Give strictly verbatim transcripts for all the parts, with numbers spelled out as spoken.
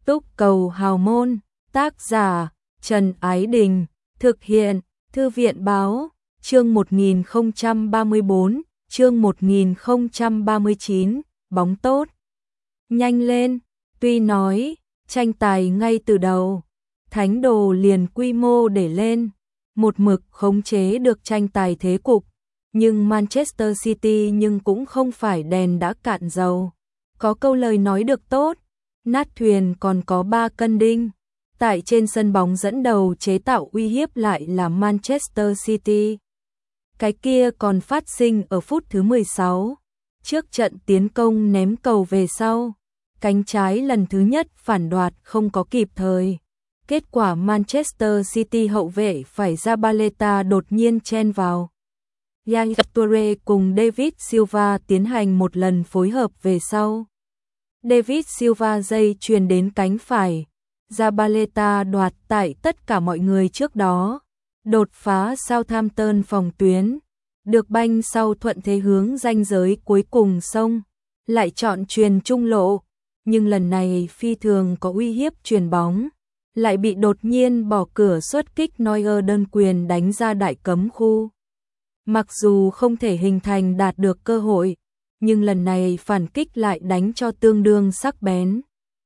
Túc cầu hào môn, tác giả Trần Ái Đình, thực hiện Thư viện Báo, chương một nghìn không trăm ba mươi bốn, chương một nghìn không trăm ba mươi chín, bóng tốt. Nhanh lên, tuy nói, tranh tài ngay từ đầu, Thánh Đồ liền quy mô để lên, một mực khống chế được tranh tài thế cục, nhưng Manchester City nhưng cũng không phải đèn đã cạn dầu. Có câu lời nói được tốt, nát thuyền còn có ba cân đinh. Tại trên sân bóng dẫn đầu chế tạo uy hiếp lại là Manchester City. Cái kia còn phát sinh ở phút thứ mười sáu. Trước trận tiến công ném cầu về sau, cánh trái lần thứ nhất phản đoạt không có kịp thời. Kết quả Manchester City hậu vệ phải Zabaleta đột nhiên chen vào. Yaya Toure cùng David Silva tiến hành một lần phối hợp về sau. David Silva dây chuyền đến cánh phải. Zabaleta đoạt tại tất cả mọi người trước đó. Đột phá Southampton phòng tuyến. Được banh sau thuận thế hướng ranh giới cuối cùng xông. Lại chọn chuyền trung lộ. Nhưng lần này phi thường có uy hiếp chuyền bóng. Lại bị đột nhiên bỏ cửa xuất kích Neuer đơn quyền đánh ra đại cấm khu. Mặc dù không thể hình thành đạt được cơ hội, nhưng lần này phản kích lại đánh cho tương đương sắc bén.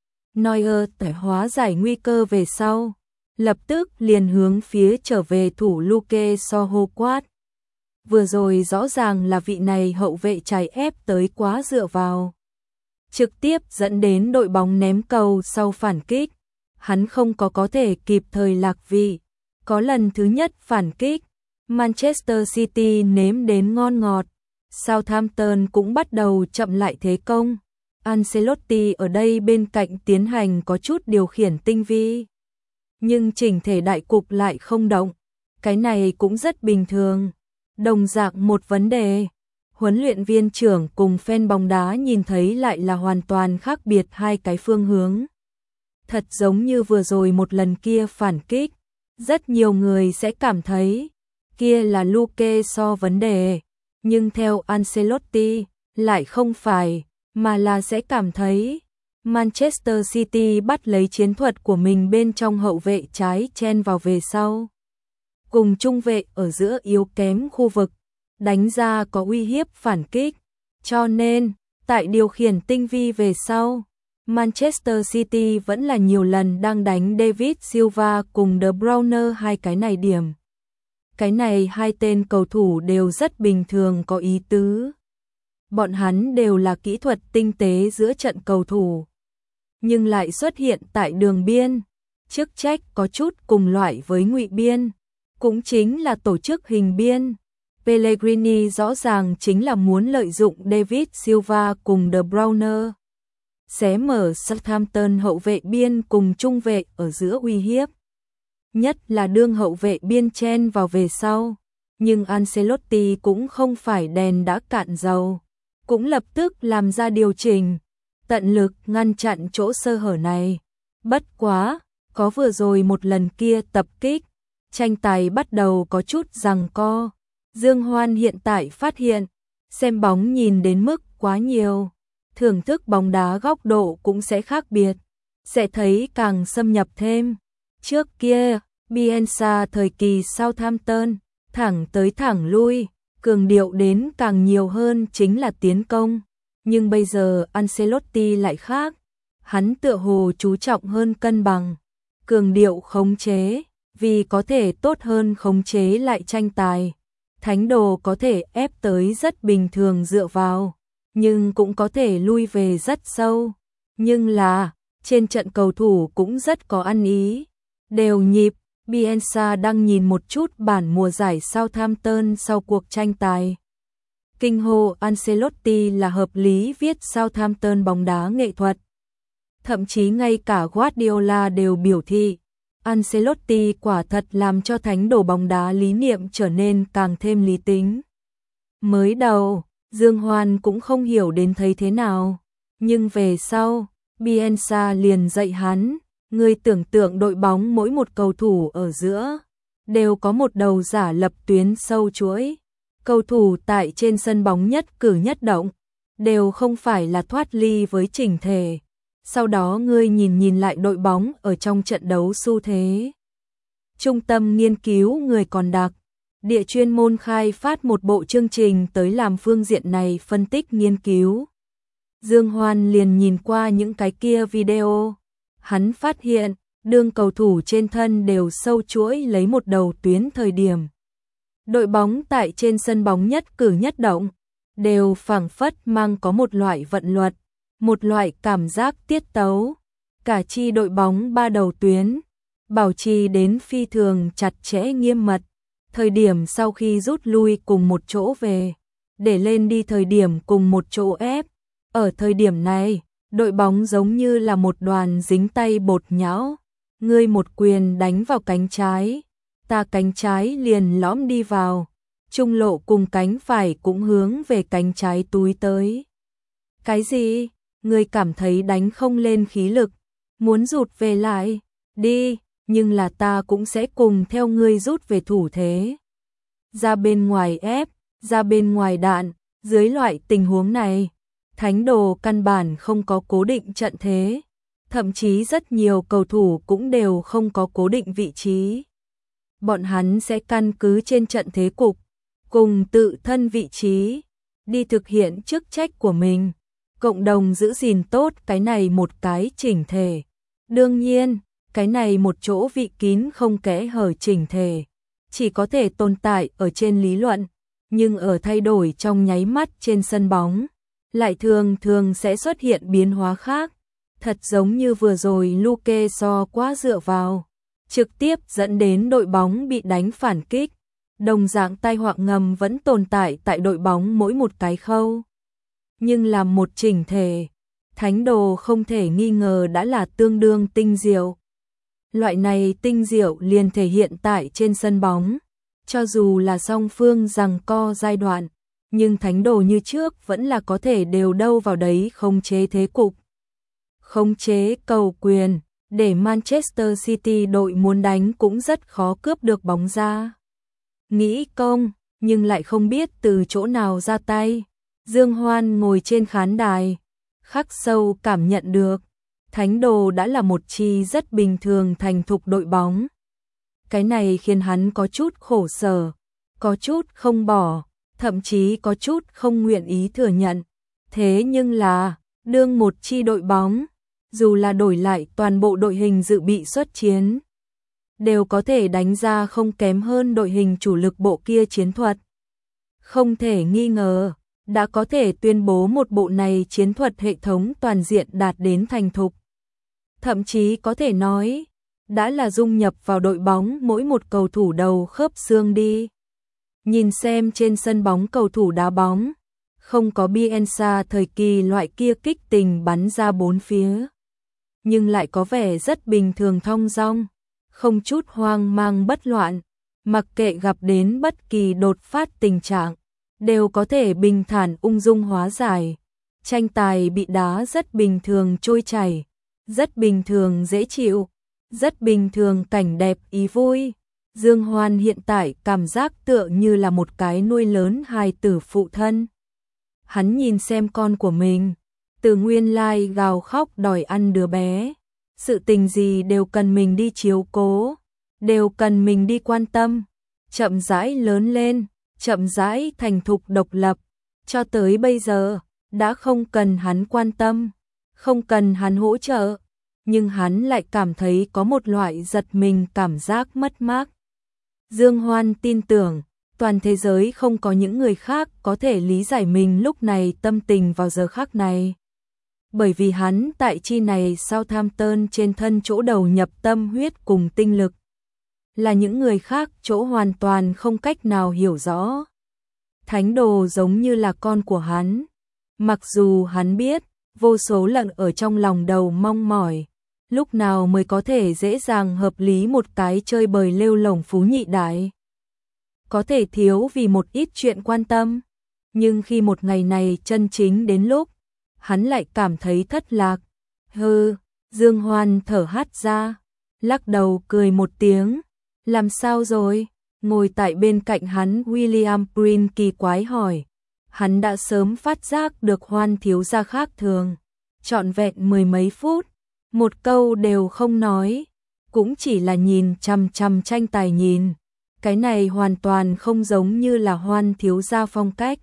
Neuer tải hóa giải nguy cơ về sau, lập tức liền hướng phía trở về thủ Luke Shaw quát. Vừa rồi rõ ràng là vị này hậu vệ trái ép tới quá dựa vào. Trực tiếp dẫn đến đội bóng ném cầu sau phản kích. Hắn không có có thể kịp thời lạc vị. Có lần thứ nhất phản kích, Manchester City nếm đến ngon ngọt. Southampton cũng bắt đầu chậm lại thế công. Ancelotti ở đây bên cạnh tiến hành có chút điều khiển tinh vi. Nhưng chỉnh thể đại cục lại không động. Cái này cũng rất bình thường. Đồng dạng một vấn đề. Huấn luyện viên trưởng cùng fan bóng đá nhìn thấy lại là hoàn toàn khác biệt hai cái phương hướng. Thật giống như vừa rồi một lần kia phản kích. Rất nhiều người sẽ cảm thấy kia là Luke Shaw vấn đề. Nhưng theo Ancelotti, lại không phải, mà là sẽ cảm thấy Manchester City bắt lấy chiến thuật của mình bên trong hậu vệ trái chen vào về sau. Cùng trung vệ ở giữa yếu kém khu vực, đánh ra có uy hiếp phản kích. Cho nên, tại điều khiển tinh vi về sau, Manchester City vẫn là nhiều lần đang đánh David Silva cùng De Bruyne hai cái này điểm. Cái này hai tên cầu thủ đều rất bình thường có ý tứ. Bọn hắn đều là kỹ thuật tinh tế giữa trận cầu thủ. Nhưng lại xuất hiện tại đường biên. Chức trách có chút cùng loại với ngụy biên. Cũng chính là tổ chức hình biên. Pellegrini rõ ràng chính là muốn lợi dụng David Silva cùng De Bruyne. Xé mở Southampton hậu vệ biên cùng trung vệ ở giữa uy hiếp. Nhất là đương hậu vệ biên chen vào về sau. Nhưng Ancelotti cũng không phải đèn đã cạn dầu. Cũng lập tức làm ra điều chỉnh. Tận lực ngăn chặn chỗ sơ hở này. Bất quá, có vừa rồi một lần kia tập kích. Tranh tài bắt đầu có chút giằng co. Dương Hoan hiện tại phát hiện. Xem bóng nhìn đến mức quá nhiều. Thưởng thức bóng đá góc độ cũng sẽ khác biệt. Sẽ thấy càng xâm nhập thêm. Trước kia, Bielsa thời kỳ Southampton, thẳng tới thẳng lui, cường điệu đến càng nhiều hơn chính là tiến công. Nhưng bây giờ Ancelotti lại khác. Hắn tựa hồ chú trọng hơn cân bằng, cường điệu khống chế, vì có thể tốt hơn khống chế lại tranh tài. Thánh Đồ có thể ép tới rất bình thường dựa vào, nhưng cũng có thể lui về rất sâu. Nhưng là, trên trận cầu thủ cũng rất có ăn ý, đều nhịp. Bielsa đang nhìn một chút bản mùa giải Southampton sau cuộc tranh tài. Kinh hô Ancelotti là hợp lý viết Southampton bóng đá nghệ thuật. Thậm chí ngay cả Guardiola đều biểu thị, Ancelotti quả thật làm cho Thánh Đồ bóng đá lý niệm trở nên càng thêm lý tính. Mới đầu, Dương Hoan cũng không hiểu đến thấy thế nào, nhưng về sau, Bielsa liền dạy hắn. Người tưởng tượng đội bóng mỗi một cầu thủ ở giữa đều có một đầu giả lập tuyến sâu chuỗi. Cầu thủ tại trên sân bóng nhất cử nhất động đều không phải là thoát ly với chỉnh thể. sau đó ngươi nhìn nhìn lại đội bóng ở trong trận đấu xu thế. Trung tâm nghiên cứu người còn đặc địa chuyên môn khai phát một bộ chương trình tới làm phương diện này phân tích nghiên cứu. Dương Hoan liền nhìn qua những cái kia video. Hắn phát hiện, đương cầu thủ trên thân đều sâu chuỗi lấy một đầu tuyến thời điểm. Đội bóng tại trên sân bóng nhất cử nhất động, đều phảng phất mang có một loại vận luật, một loại cảm giác tiết tấu. Cả chi đội bóng ba đầu tuyến, bảo trì đến phi thường chặt chẽ nghiêm mật. Thời điểm sau khi rút lui cùng một chỗ về, để lên đi thời điểm cùng một chỗ ép. Ở thời điểm này, đội bóng giống như là một đoàn dính tay bột nhão. Ngươi một quyền đánh vào cánh trái, ta cánh trái liền lõm đi vào. Trung lộ cùng cánh phải cũng hướng về cánh trái túi tới. Cái gì? Ngươi cảm thấy đánh không lên khí lực, muốn rụt về lại, đi, nhưng là ta cũng sẽ cùng theo ngươi rút về thủ thế. Ra bên ngoài ép, ra bên ngoài đạn, dưới loại tình huống này, Thánh Đồ căn bản không có cố định trận thế, thậm chí rất nhiều cầu thủ cũng đều không có cố định vị trí. Bọn hắn sẽ căn cứ trên trận thế cục, cùng tự thân vị trí, đi thực hiện chức trách của mình, cộng đồng giữ gìn tốt cái này một cái chỉnh thể. Đương nhiên, cái này một chỗ vị kín không kẽ hở chỉnh thể, chỉ có thể tồn tại ở trên lý luận, nhưng ở thay đổi trong nháy mắt trên sân bóng, lại thường thường sẽ xuất hiện biến hóa khác, thật giống như vừa rồi Luke so quá dựa vào, trực tiếp dẫn đến đội bóng bị đánh phản kích. Đồng dạng tai họa ngầm vẫn tồn tại tại đội bóng mỗi một cái khâu. Nhưng làm một chỉnh thể, Thánh Đồ không thể nghi ngờ đã là tương đương tinh diệu. Loại này tinh diệu liền thể hiện tại trên sân bóng, cho dù là song phương giằng co giai đoạn, nhưng Thánh Đồ như trước vẫn là có thể đều đâu vào đấy khống chế thế cục. Khống chế cầu quyền, để Manchester City đội muốn đánh cũng rất khó cướp được bóng ra. Nghĩ công, nhưng lại không biết từ chỗ nào ra tay. Dương Hoan ngồi trên khán đài, khắc sâu cảm nhận được, Thánh Đồ đã là một chi rất bình thường thành thục đội bóng. Cái này khiến hắn có chút khổ sở, có chút không bỏ, thậm chí có chút không nguyện ý thừa nhận. Thế nhưng là, đương một chi đội bóng, dù là đổi lại toàn bộ đội hình dự bị xuất chiến, đều có thể đánh ra không kém hơn đội hình chủ lực bộ kia chiến thuật. Không thể nghi ngờ, đã có thể tuyên bố một bộ này chiến thuật hệ thống toàn diện đạt đến thành thục. Thậm chí có thể nói, đã là dung nhập vào đội bóng mỗi một cầu thủ đầu khớp xương đi. Nhìn xem trên sân bóng cầu thủ đá bóng, không có Bielsa thời kỳ loại kia kích tình bắn ra bốn phía, nhưng lại có vẻ rất bình thường thong dong, không chút hoang mang bất loạn, mặc kệ gặp đến bất kỳ đột phát tình trạng, đều có thể bình thản ung dung hóa giải. Tranh tài bị đá rất bình thường trôi chảy, rất bình thường dễ chịu, rất bình thường cảnh đẹp ý vui. Dương Hoan hiện tại cảm giác tựa như là một cái nuôi lớn hài tử phụ thân. Hắn nhìn xem con của mình, từ nguyên lai gào khóc đòi ăn đứa bé, sự tình gì đều cần mình đi chiếu cố, đều cần mình đi quan tâm, chậm rãi lớn lên, chậm rãi thành thục độc lập, cho tới bây giờ, đã không cần hắn quan tâm, không cần hắn hỗ trợ, nhưng hắn lại cảm thấy có một loại giật mình cảm giác mất mát. Dương Hoan tin tưởng, toàn thế giới không có những người khác có thể lý giải mình lúc này tâm tình vào giờ khắc này. Bởi vì hắn tại chi này Southampton trên thân chỗ đầu nhập tâm huyết cùng tinh lực, là những người khác chỗ hoàn toàn không cách nào hiểu rõ. Thánh Đồ giống như là con của hắn, mặc dù hắn biết, vô số lần ở trong lòng đầu mong mỏi, lúc nào mới có thể dễ dàng hợp lý một cái chơi bời lêu lổng phú nhị đại. Có thể thiếu vì một ít chuyện quan tâm, nhưng khi một ngày này chân chính đến lúc, hắn lại cảm thấy thất lạc. Hừ, Dương Hoan thở hắt ra, lắc đầu cười một tiếng. Làm sao rồi? Ngồi tại bên cạnh hắn William Green kỳ quái hỏi. Hắn đã sớm phát giác được Hoan thiếu gia khác thường. trọn vẹn mười mấy phút, một câu đều không nói, cũng chỉ là nhìn chằm chằm tranh tài nhìn. Cái này hoàn toàn không giống như là Hoan thiếu gia phong cách.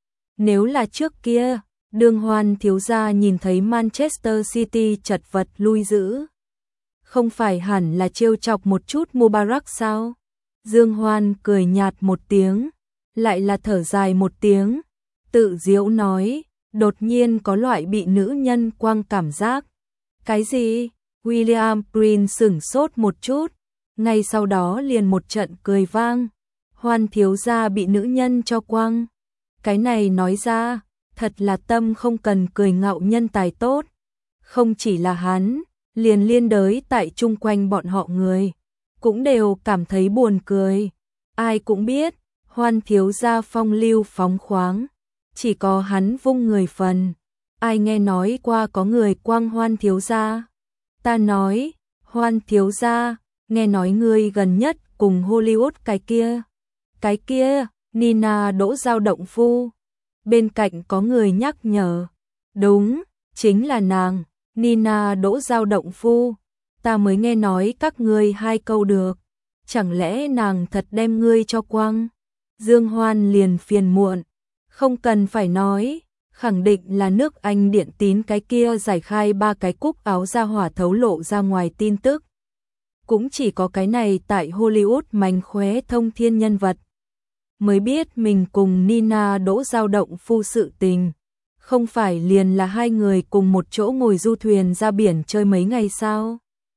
Nếu là trước kia, đương Hoan thiếu gia nhìn thấy Manchester City chật vật lui giữ, không phải hẳn là trêu chọc một chút Mubarak sao? Dương Hoan cười nhạt một tiếng, lại là thở dài một tiếng, tự giễu nói, đột nhiên có loại bị nữ nhân quăng cảm giác. Cái gì? William Prince sửng sốt một chút, ngay sau đó liền một trận cười vang. Hoan thiếu gia bị nữ nhân cho quăng. Cái này nói ra, thật là tâm không cần cười ngạo nhân tài tốt. Không chỉ là hắn, liền liên đới tại chung quanh bọn họ người, cũng đều cảm thấy buồn cười. Ai cũng biết, Hoan thiếu gia phong lưu phóng khoáng, chỉ có hắn vung người phần. Ai nghe nói qua có người quăng Hoan thiếu gia? Ta nói, Hoan thiếu gia, nghe nói ngươi gần nhất cùng Hollywood cái kia. Cái kia, Nina Đỗ Giao động phu. Bên cạnh có người nhắc nhở. Đúng, chính là nàng, Nina Đỗ Giao động phu. Ta mới nghe nói các ngươi hai câu được. Chẳng lẽ nàng thật đem ngươi cho quăng? Dương Hoan liền phiền muộn. Không cần phải nói, khẳng định là nước Anh điện tín cái kia giải khai ba cái cúc áo ra hỏa thấu lộ ra ngoài tin tức. Cũng chỉ có cái này tại Hollywood mánh khóe thông thiên nhân vật mới biết mình cùng Nina Đỗ Giao động phu sự tình. Không phải liền là hai người cùng một chỗ ngồi du thuyền ra biển chơi mấy ngày sao?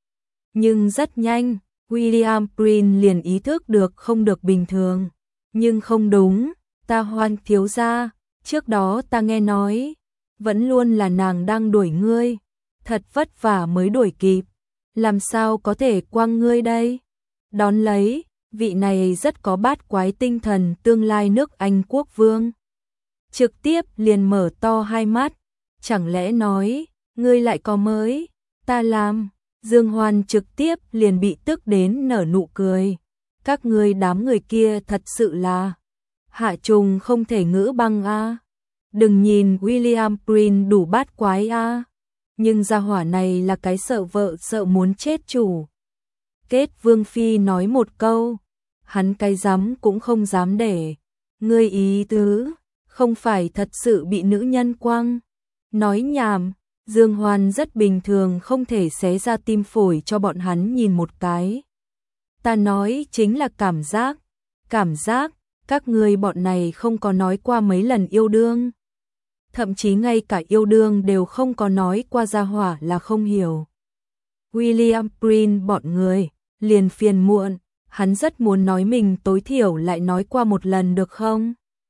Nhưng rất nhanh, William Prince liền ý thức được không được bình thường. Nhưng không đúng, ta Hoan thiếu gia, trước đó ta nghe nói, vẫn luôn là nàng đang đuổi ngươi, thật vất vả mới đuổi kịp, làm sao có thể quăng ngươi đây? Đón lấy, vị này rất có bát quái tinh thần tương lai nước Anh quốc vương. Trực tiếp liền mở to hai mắt, chẳng lẽ nói, ngươi lại có mới, ta làm. Dương Hoan trực tiếp liền bị tức đến nở nụ cười. Các ngươi đám người kia thật sự là hạ trùng không thể ngữ băng a. Đừng nhìn William Prince đủ bát quái a, nhưng gia hỏa này là cái sợ vợ sợ muốn chết chủ. Kết Vương phi nói một câu, hắn cái dám cũng không dám để. Ngươi ý tứ, không phải thật sự bị nữ nhân quăng. Nói nhảm, Dương Hoan rất bình thường không thể xé ra tim phổi cho bọn hắn nhìn một cái. Ta nói chính là cảm giác, cảm giác, các ngươi bọn này không có nói qua mấy lần yêu đương. Thậm chí ngay cả yêu đương đều không có nói qua gia hỏa là không hiểu. William Prince bọn người, liền phiền muộn, hắn rất muốn nói mình tối thiểu lại nói qua một lần được không?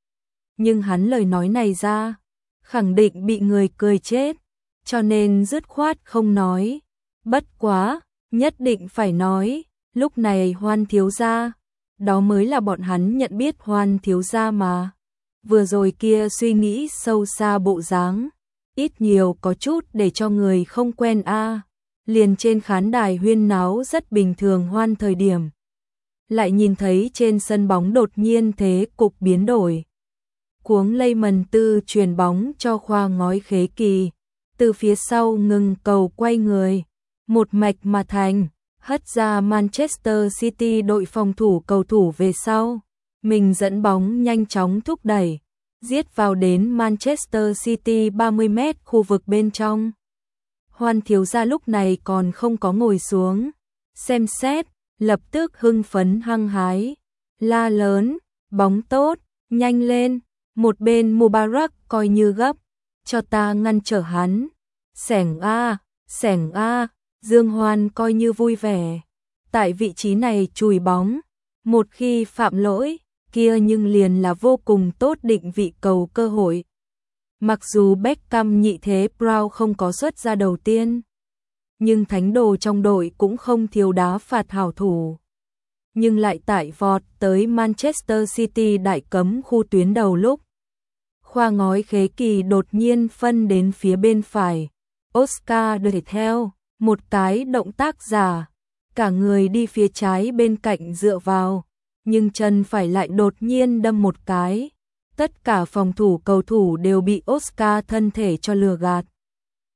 Nhưng hắn lời nói này ra, khẳng định bị người cười chết, cho nên dứt khoát không nói. Bất quá, nhất định phải nói, lúc này Hoan thiếu gia, đó mới là bọn hắn nhận biết Hoan thiếu gia mà. Vừa rồi kia suy nghĩ sâu xa bộ dáng, ít nhiều có chút để cho người không quen a. Liền trên khán đài huyên náo rất bình thường Hoan thời điểm, lại nhìn thấy trên sân bóng đột nhiên thế cục biến đổi. Cuống lây mần tư truyền bóng cho Khoa Ngói Khế Kỳ, từ phía sau ngừng cầu quay người, một mạch mà thành, hất ra Manchester City đội phòng thủ cầu thủ về sau, mình dẫn bóng nhanh chóng thúc đẩy, giết vào đến Manchester City ba mươi mét khu vực bên trong. Hoan thiếu gia lúc này còn không có ngồi xuống, xem xét, lập tức hưng phấn hăng hái, la lớn, bóng tốt, nhanh lên, một bên Mubarak coi như gấp, cho ta ngăn trở hắn, sẻng a, sẻng a, Dương Hoan coi như vui vẻ, tại vị trí này chùi bóng, một khi phạm lỗi, kia nhưng liền là vô cùng tốt định vị cầu cơ hội. Mặc dù Beckham nhị thế Brown không có xuất ra đầu tiên, nhưng thánh đồ trong đội cũng không thiếu đá phạt hảo thủ. Nhưng lại tại vọt tới Manchester City đại cấm khu tuyến đầu lúc, Khoa Ngói Khế Kỳ đột nhiên phân đến phía bên phải, Oscar đuổi theo, một cái động tác giả, cả người đi phía trái bên cạnh dựa vào, nhưng chân phải lại đột nhiên đâm một cái. Tất cả phòng thủ cầu thủ đều bị Oscar thân thể cho lừa gạt.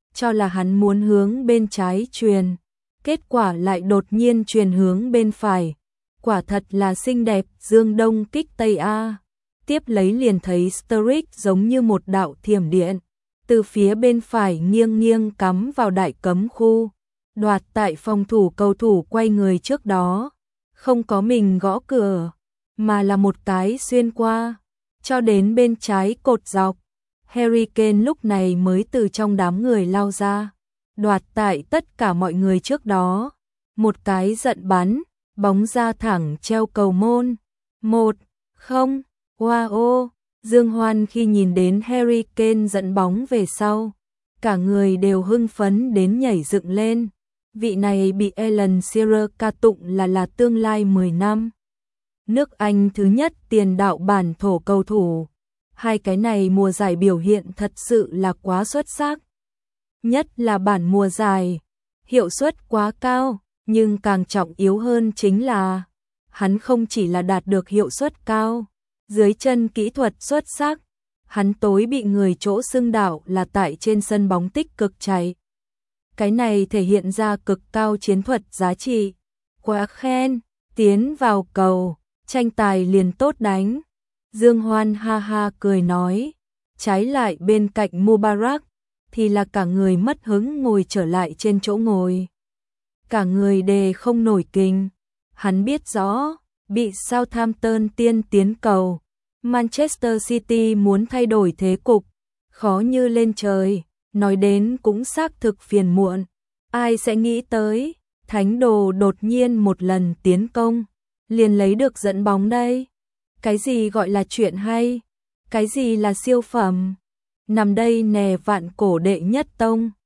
cho là hắn muốn hướng bên trái truyền, kết quả lại đột nhiên truyền hướng bên phải. Quả thật là xinh đẹp, dương đông kích tây a. Tiếp lấy liền thấy Sturridge giống như một đạo thiểm điện, từ phía bên phải nghiêng nghiêng cắm vào đại cấm khu, đoạt tại phòng thủ cầu thủ quay người trước đó, không có mình gõ cửa, mà là một cái xuyên qua, cho đến bên trái cột dọc. Harry Kane lúc này mới từ trong đám người lao ra, đoạt tại tất cả mọi người trước đó, một cái giận bắn, bóng ra thẳng treo cầu môn. Một, không, wow, Dương Hoan khi nhìn đến Harry Kane dẫn bóng về sau, cả người đều hưng phấn đến nhảy dựng lên. Vị này bị Alan Shearer ca tụng là là tương lai mười năm. Nước Anh thứ nhất tiền đạo bản thổ cầu thủ. Hai cái này mùa giải biểu hiện thật sự là quá xuất sắc. Nhất là bản mùa giải, hiệu suất quá cao, nhưng càng trọng yếu hơn chính là hắn không chỉ là đạt được hiệu suất cao, dưới chân kỹ thuật xuất sắc, hắn tối bị người chỗ xưng đạo là tại trên sân bóng tích cực chạy. Cái này thể hiện ra cực cao chiến thuật giá trị. Quá khen, tiến vào cầu, tranh tài liền tốt đánh. Dương Hoan ha ha cười nói, trái lại bên cạnh Mubarak thì là cả người mất hứng ngồi trở lại trên chỗ ngồi. Cả người đề không nổi kinh, hắn biết rõ, bị Southampton tiên tiến cầu, Manchester City muốn thay đổi thế cục, khó như lên trời, nói đến cũng xác thực phiền muộn. Ai sẽ nghĩ tới, thánh đồ đột nhiên một lần tiến công, liền lấy được dẫn bóng đây. Cái gì gọi là chuyện hay? Cái gì là siêu phẩm? Nằm đây nè vạn cổ đệ nhất tông.